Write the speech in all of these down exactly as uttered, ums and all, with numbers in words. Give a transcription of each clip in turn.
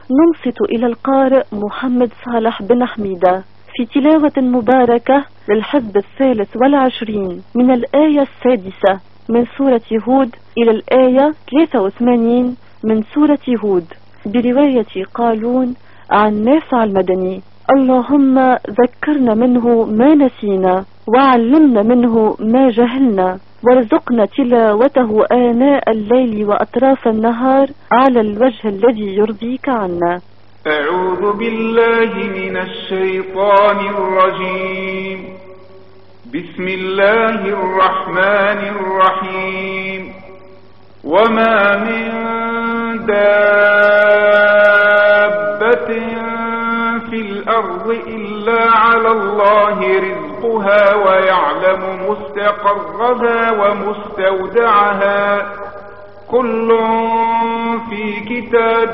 ننصت إلى القارئ محمد صالح بن حميدة في تلاوة مباركة للحزب الثالث والعشرين من الآية السادسة من سورة هود إلى الآية ثلاثة وثمانين من سورة هود برواية قالون عن نافع المدني. اللهم ذكرنا منه ما نسينا وعلمنا منه ما جهلنا وارزقنا تلاوته آناء الليل وأطراف النهار على الوجه الذي يرضيك عنا. أعوذ بالله من الشيطان الرجيم. بسم الله الرحمن الرحيم. وما من دابة في الأرض إلا على الله رزقها ويعلم مستقرها ومستودعها كل في كتاب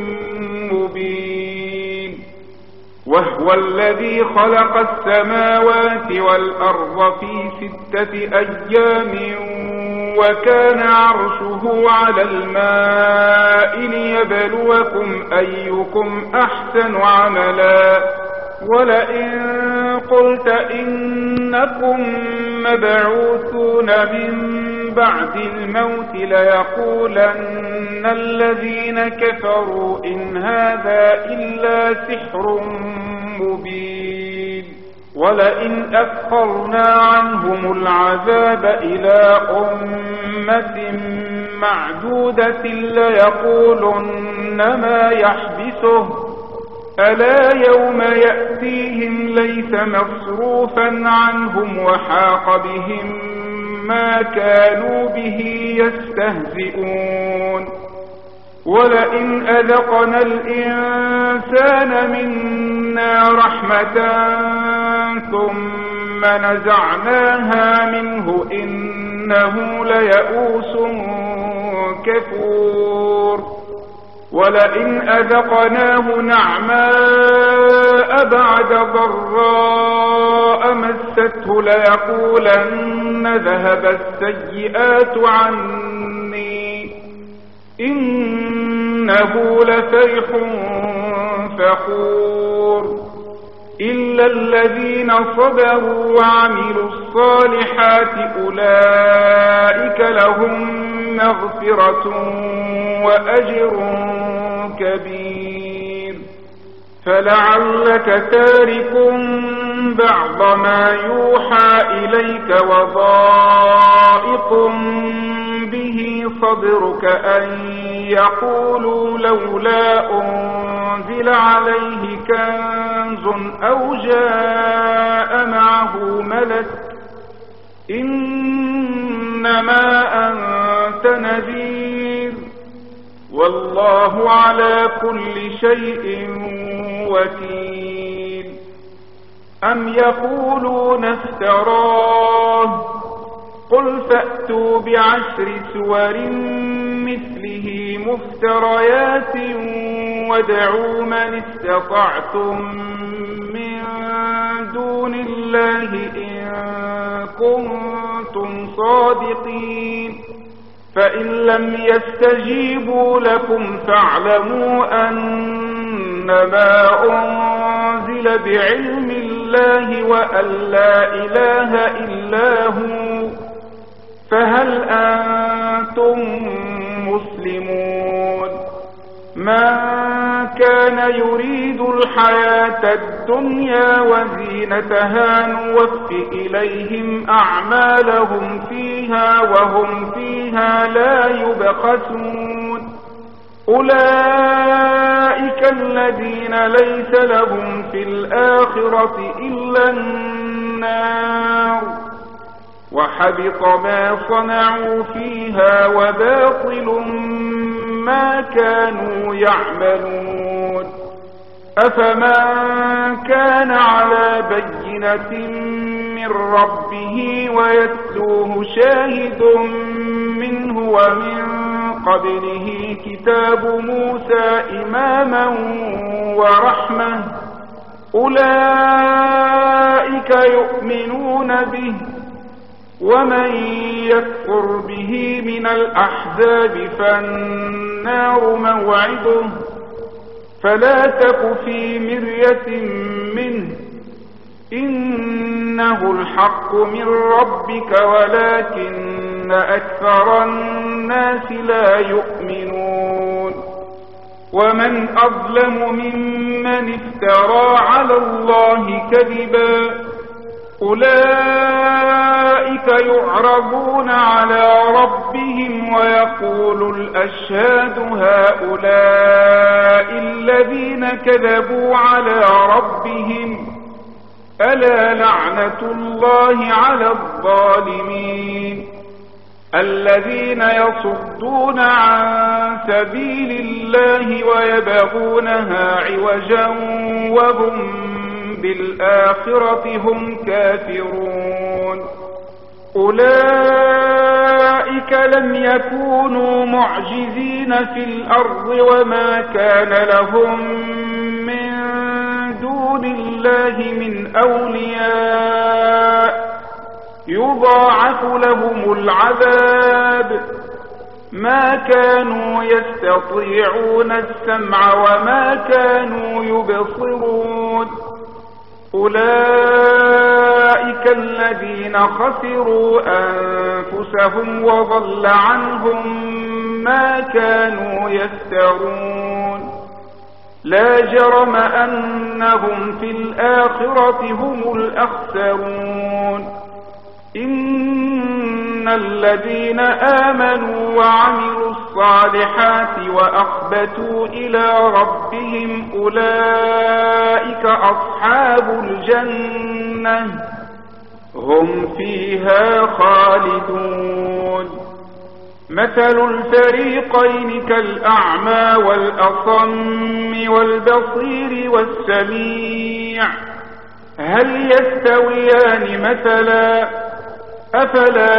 مبين. وهو الذي خلق السماوات والأرض في ستة أيام وكان عرشه على الماء ليبلوكم أيكم أحسن عملا. ولئن قلت إنكم مبعوثون من بعد الموت ليقولن الذين كفروا إن هذا إلا سحر مبين. ولئن أخرنا عنهم العذاب إلى أمة معدودة ليقولن ما يحبسه ألا يوم يأتيهم ليس مصروفا عنهم وحاق بهم ما كانوا به يستهزئون. ولئن أذقنا الإنسان منا رحمة ثم نزعناها منه إنه ليئوس كفور. ولئن أذقناه نعماء بعد ضراء مسته ليقولن ذهب السيئات عني إنه لفرح فخور. إلا الذين صبروا وعملوا الصالحات أولئك لهم مغفرة وأجر كبير. فلعلك تارك بعض ما يوحى إليك وضائق به صدرك أن يقولوا لولا أنزل عليه كنز أو جاء معه ملك إنما أنت نذير والله على كل شيء وكيل. أم يقولون افتراه قل فأتوا بعشر سور مثله مفتريات وادعوا من استطعتم من دون الله إن كنتم صادقين. فإن لم يستجيبوا لكم فاعلموا أنما أنزل بعلم الله وأن لا إله إلا هو فهل أنتم مسلمون. من كان يريد الحياة الدنيا وزينتها نوف إليهم أعمالهم فيها وهم فيها لا يبخسون. أولئك الذين ليس لهم في الآخرة إلا النار وحبط ما صنعوا فيها وباطل ما كانوا يعملون. أفمن كان على بينة من ربه ويتلوه شاهد منه ومن قبله كتاب موسى إماما ورحمة أولئك يؤمنون به. ومن يكفر به من الأحزاب فالنار موعده فلا تك في مرية منه إنه الحق من ربك ولكن أكثر الناس لا يؤمنون ومن أظلم ممن افترى على الله كذبا أولئك يعرضون على ربهم ويقول الأشهاد هؤلاء الذين كذبوا على ربهم ألا لعنة الله على الظالمين الذين يصدون عن سبيل الله ويبغونها عوجا وهم بالآخرة هم كافرون أولئك لم يكونوا معجزين في الأرض وما كان لهم من دون الله من أولياء يضاعف لهم العذاب ما كانوا يستطيعون السمع وما كانوا يبصرون أولئك الذين خسروا أنفسهم وضل عنهم ما كانوا يفترون لا جرم أنهم في الآخرة هم الأخسرون إن الذين آمنوا وعملوا الصالحات وأخبتوا إلى ربهم أولئك أصحاب الجنة هم فيها خالدون مثل الفريقين كالأعمى والأصم والبصير والسميع هل يستويان مثلا أفلا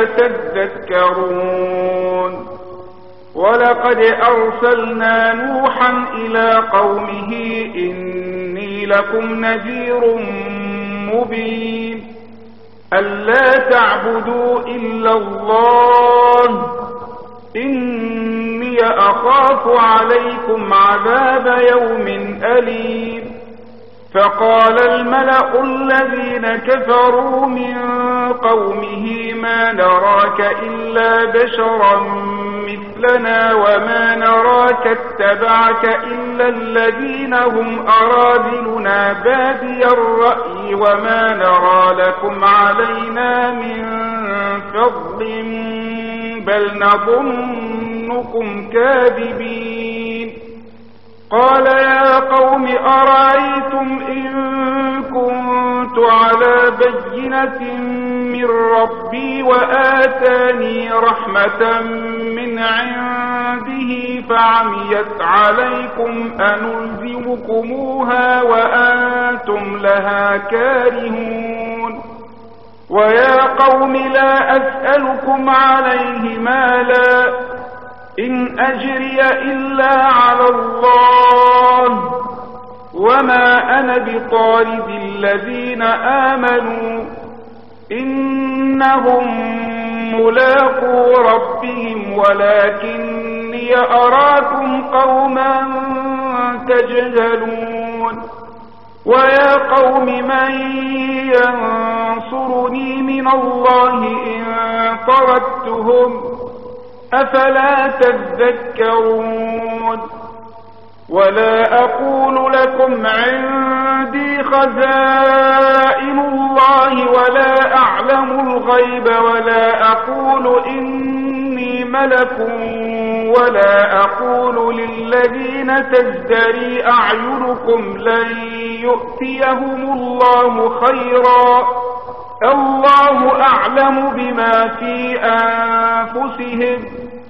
تذكرون ولقد أرسلنا نوحا إلى قومه إني لكم نذير مبين ألا تعبدوا إلا الله إني أخاف عليكم عذاب يوم أليم فقال الملأ الذين كفروا من قومه ما نراك إلا بشرا مثلنا وما نراك اتبعك إلا الذين هم أراذلنا بادي الرأي وما نرى لكم علينا من فضل بل نظنكم كاذبين قال يا قوم أرأيتم إن كنت على بينة من ربي وآتاني رحمة من عنده فعميت عليكم أنلزمكموها وأنتم لها كارهون ويا قوم لا أسألكم عليه مالا إن أجري إلا على الله وما أنا بطارد الذين آمنوا إنهم ملاقو ربهم ولكني أراكم قوما تجهلون ويا قوم من ينصرني من الله إن طردتهم أفلا تذكرون ولا أقول لكم عندي خزائن الله ولا أعلم الغيب ولا أقول إني ملك ولا أقول للذين تزدري أعينكم لن يؤتيهم الله خيرا الله أعلم بما في أنفسهم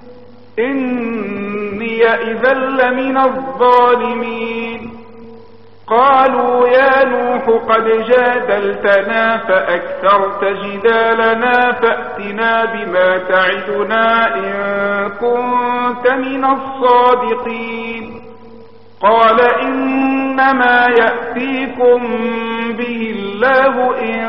إني إذا لمن الظالمين قالوا يا نوح قد جادلتنا فأكثرت جدالنا فأتنا بما تعدنا إن كنت من الصادقين قال إنما يأتيكم به الله إن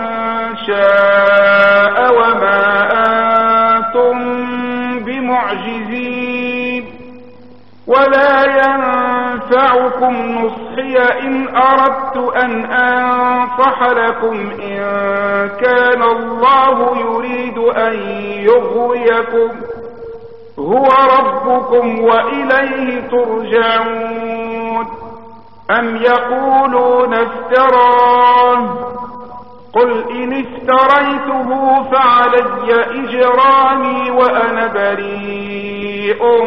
شاء وما أنتم بمعجزين ولا ينفعكم لكم نصحي إن أردت أن أنصح لكم إن كان الله يريد أن يغويكم هو ربكم وإليه ترجعون. أم يقولون افتراه قل إن افتريته فعلي إجرامي وأنا بريء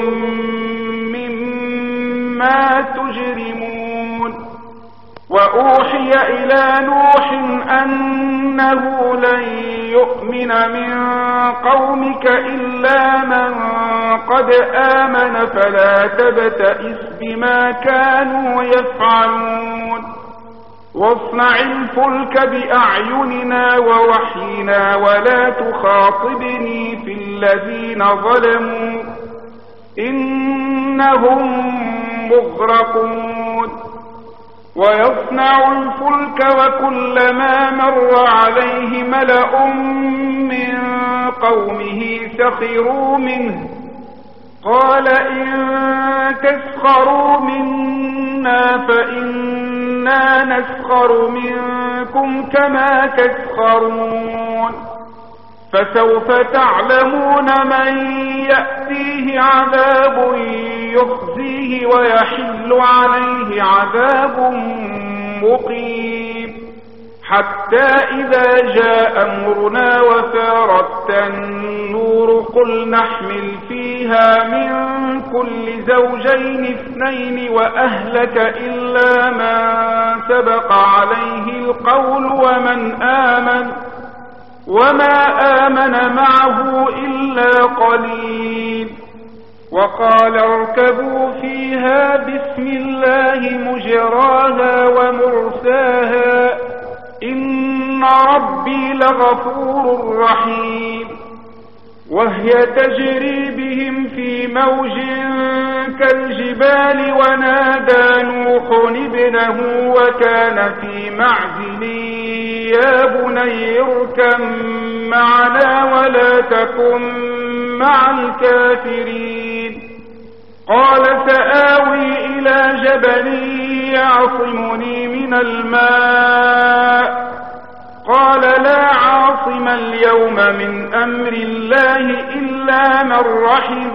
مما تجرمون. وأوحي إلى نوح أنه لن يؤمن من قومك إلا من قد آمن فلا تبتئس بما كانوا يفعلون. واصنع الفلك بأعيننا ووحينا ولا تخاطبني في الذين ظلموا إنهم مغرقون. ويصنع الفلك وكلما مر عليه ملأ من قومه سخروا منه قال إن تسخروا منا فإنا نسخر منكم كما تسخرون. فسوف تعلمون من يأتيه عذاب يخزيه ويحل عليه عذاب مقيم. حتى إذا جاء أمرنا وفارت النور قل نحمل فيها من كل زوجين اثنين وأهلك إلا من سبق عليه القول ومن آمن وما آمن معه إلا قليل. وقال اركبوا فيها بسم الله مجراها ومرساها إن ربي لغفور رحيم. وهي تجري بهم في موج كالجبال ونادى نوح ابنه وكان في معزل يا بني اركب معنا ولا تكن مع الكافرين. قال سآوي إلى جبل يعصمني من الماء قال لا عاصم اليوم من أمر الله إلا من رحم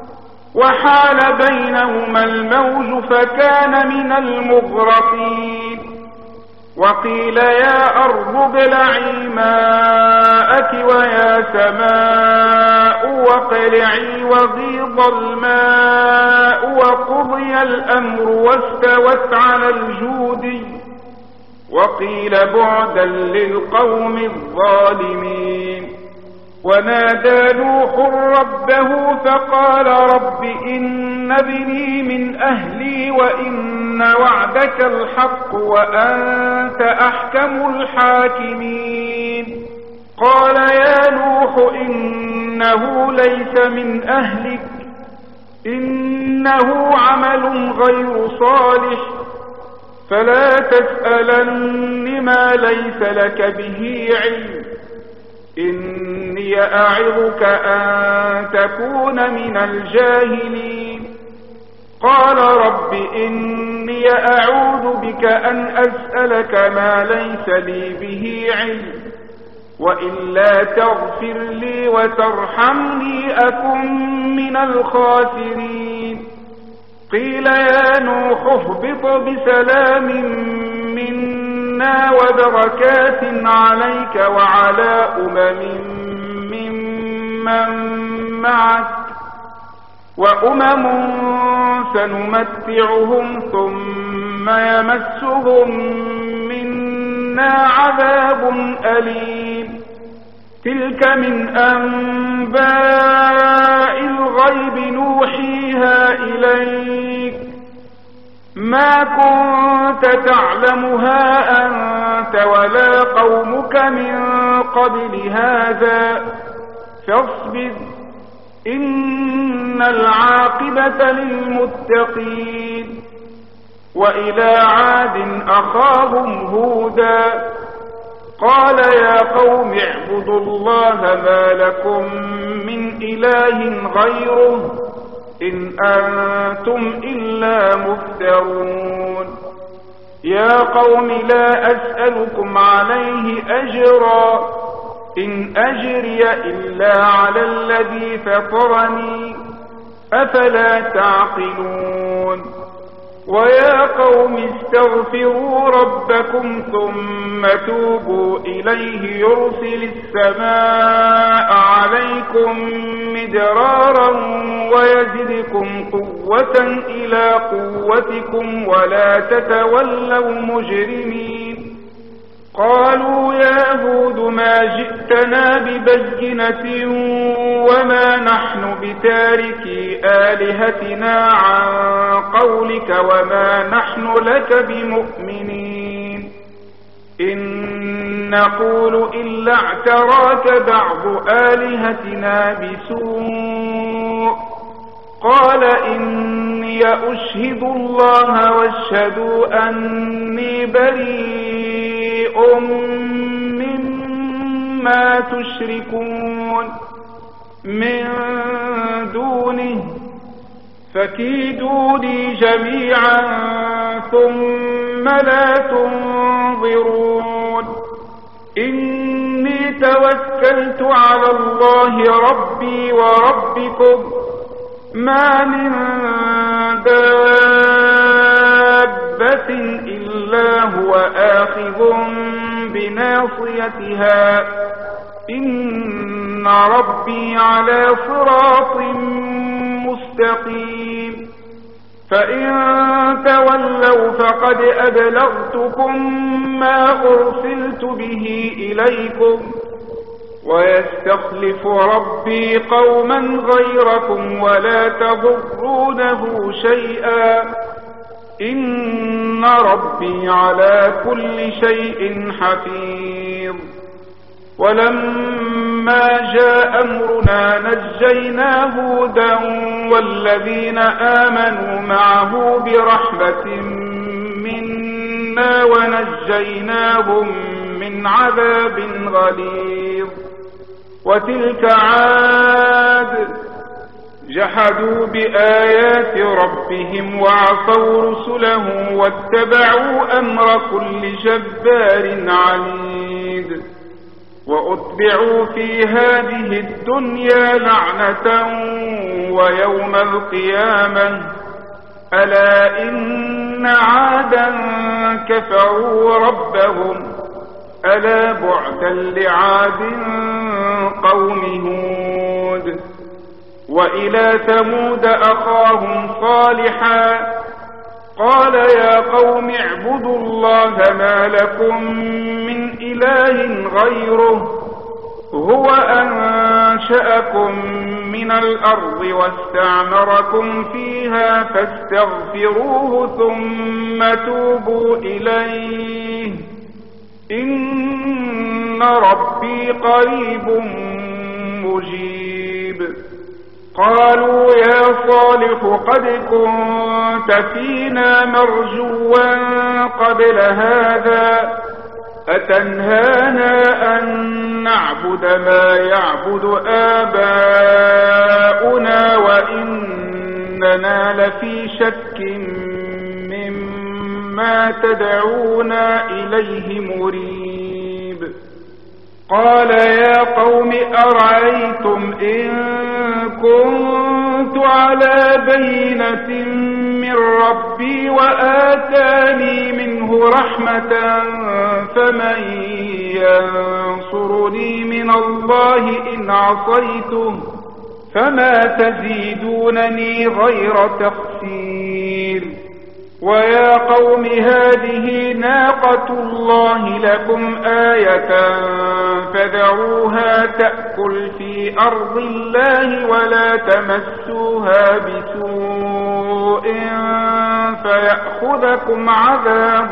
وحال بينهما الموج فكان من المغرقين. وقيل يا أرض ابلعي ماءك ويا سماء واقلعي وغيض الماء وقضي الأمر واستوت على الجود وقيل بعدا للقوم الظالمين. ونادى نوح ربه فقال رب إن ابني من أهلي وإن وعدك الحق وأنت أحكم الحاكمين. قال يا نوح إنه ليس من أهلك إنه عمل غير صالح فلا تسألن ما ليس لك به علم إني أعظك أن تكون من الجاهلين. قال رب إني أعوذ بك أن أسألك ما ليس لي به علم وإلا تغفر لي وترحمني أكن من الخاسرين. قيل يا نوح اهبط بسلام منا وبركات عليك وعلى أمم ممن معك وأمم سنمتعهم ثم يمسهم منا عذاب أليم. تلك من أنباء الغيب نوحيها إليك ما كنت تعلمها أنت ولا قومك من قبل هذا فاصبر إن العاقبة للمتقين. وإلى عاد أخاهم هودا قال يا قوم اعبدوا الله ما لكم من إله غيره إن أنتم إلا مفترون يا قوم لا أسألكم عليه أجرا إن أجري إلا على الذي فطرني أفلا تعقلون ويا قوم استغفروا ربكم ثم توبوا إليه يرسل السماء عليكم مدرارا ويزدكم قوة إلى قوتكم ولا تتولوا مجرمين قالوا يا هود ما جئتنا ببينة وما نحن بتاركي آلهتنا عن قولك وما نحن لك بمؤمنين إن نقول إلا اعتراك بعض آلهتنا بسوء قال إني أشهد الله واشهدوا أني بريء مما تشركون من دونه فكيدوني جميعا ثم لا تنظرون إني توكلت على الله ربي وربكم ما من دابة إلا هو آخذ بناصيتها إن ربي على صراط مستقيم فإن تولوا فقد أبلغتكم ما أرسلت به إليكم ويستخلف ربي قوما غيركم ولا تضرونه شيئا إن ربي على كل شيء حفيظ ولما جاء أمرنا نجينا هودا والذين آمنوا معه برحمة منا ونجيناهم من عذاب غليظ وتلك عاد جحدوا بآيات ربهم وعصوا رسله واتبعوا أمر كل جبار عنيد وأتبعوا في هذه الدنيا لعنة ويوم القيامة ألا إن عادا كفروا ربهم ألا بعدا لعاد قوم هود وإلى ثمود أخاهم صالحا قال يا قوم اعبدوا الله ما لكم من إله غيره هو أنشأكم من الأرض واستعمركم فيها فاستغفروه ثم توبوا إليه إن ربي قريب مجيب قالوا يا صالح قد كنت فينا مرجوا قبل هذا أتنهانا أن نعبد ما يعبد آباؤنا وإننا لفي شك مما تدعونا إليه مريب قال يا قوم أرأيتم إن كنت على بينة من ربي وآتاني منه رحمة فمن ينصرني من الله إن عصيته فما تزيدونني غير تخسير ويا قوم هذه ناقة الله لكم آية فدعوها تأكل في أرض الله ولا تمسوها بسوء فيأخذكم عذاب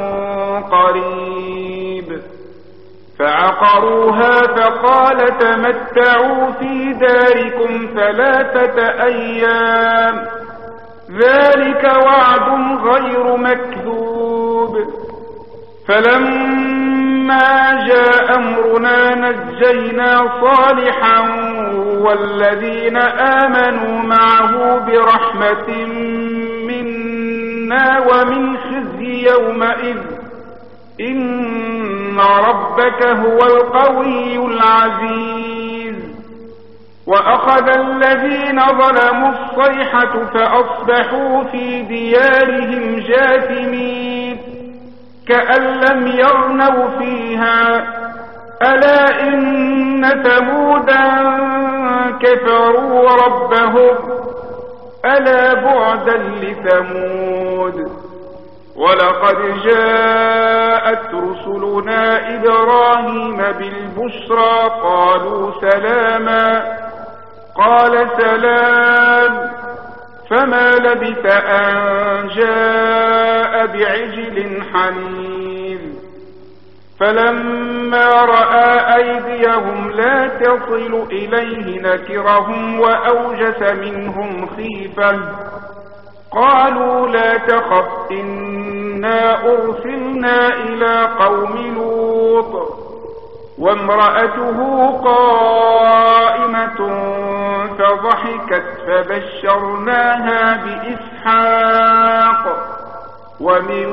قريب فعقروها فقال تمتعوا في داركم ثلاثة أيام ذلك وعد غير مكذوب فلما فلما جاء أمرنا نجينا صالحا والذين آمنوا معه برحمة منا ومن خزي يومئذ إن ربك هو القوي العزيز. وأخذ الذين ظلموا الصيحة فأصبحوا في ديارهم جاثمين كأن لم يغنوا فيها ألا إن ثمودا كفروا ربهم ألا بعدا لثمود. ولقد جاءت رسلنا إبراهيم بالبشرى قالوا سلاما قال سلام فما لبث أن جاء بعجل حنيذ. فلما رأى أيديهم لا تصل إليه نكرهم وأوجس منهم خيفة قالوا لا تخف إنا أرسلنا إلى قوم لوط وامرأته قائمة فضحكت فبشرناها بإسحاق ومن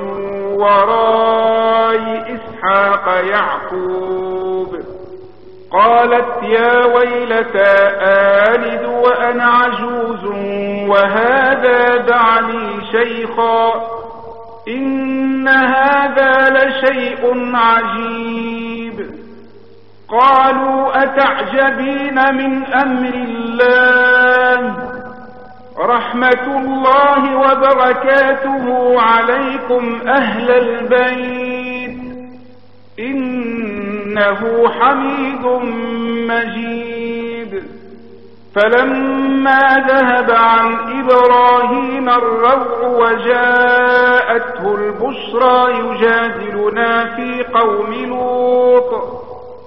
وراء إسحاق يعقوب. قالت يا ويلتى آلد وأنا عجوز وهذا بعلي شيخا إن هذا لشيء عجيب. قالوا أتعجبين من أمر الله رحمة الله وبركاته عليكم أهل البيت إنه حميد مجيد. فلما ذهب عن إبراهيم الروع وجاءته البشرى يجادلنا في قوم لوط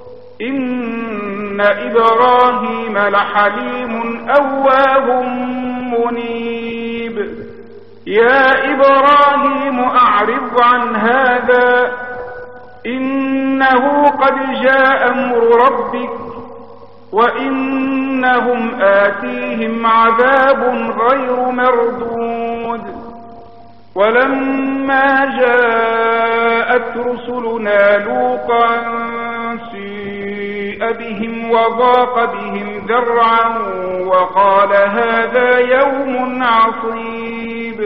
إن إبراهيم لحليم أواه منيب. يا إبراهيم أعرض عن هذا إنه قد جاء أمر ربك وإنهم آتيهم عذاب غير مردود. ولما جاءت رسلنا لوطا سيء بهم وضاق بهم ذرعا وقال هذا يوم عصيب.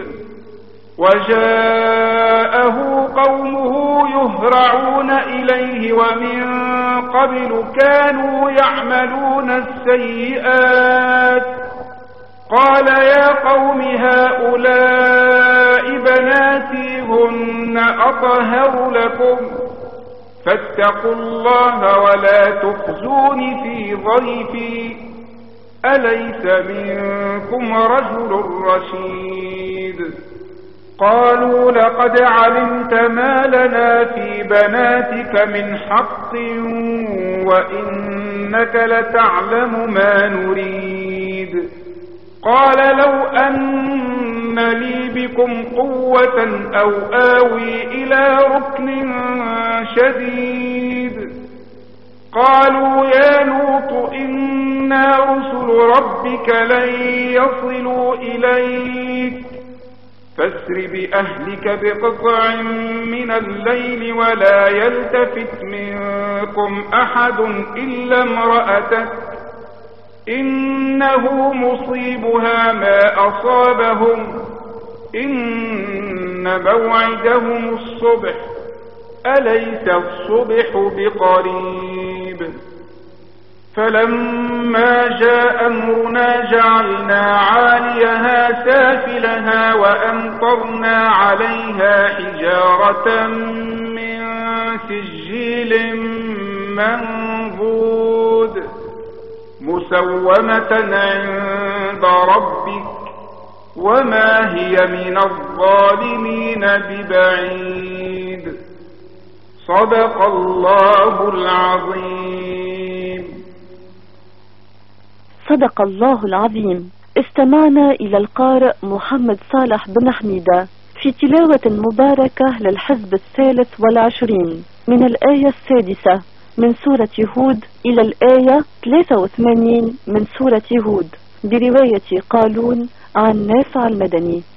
وجاءه قومه يهرعون إليه ومن قبل كانوا يعملون السيئات قال يا قوم هؤلاء بناتي هن أطهر لكم فاتقوا الله ولا تخزون في ضيفي أليس منكم رجل رشيد. قالوا لقد علمت ما لنا في بناتك من حق وإنك لتعلم ما نريد. قال لو أن لي بكم قوة أو آوي إلى ركن شديد. قالوا يا لوط إنا رسل ربك لن يصلوا إليك فاسر بأهلك بقطع من الليل ولا يلتفت منكم أحد إلا امرأتك إنه مصيبها ما أصابهم إن موعدهم الصبح أليس الصبح بقريب. فلما جاء أمرنا جعلنا عاليها سافلها وأمطرنا عليها حجارة من سجيل منضود مسومة عند ربك وما هي من الظالمين ببعيد. صدق الله العظيم. صدق الله العظيم. استمعنا إلى القارئ محمد صالح بن حميدة في تلاوة مباركة للحزب الثالث والعشرين من الآية السادسة من سورة هود إلى الآية ثلاثة وثمانين من سورة هود برواية قالون عن نافع المدني.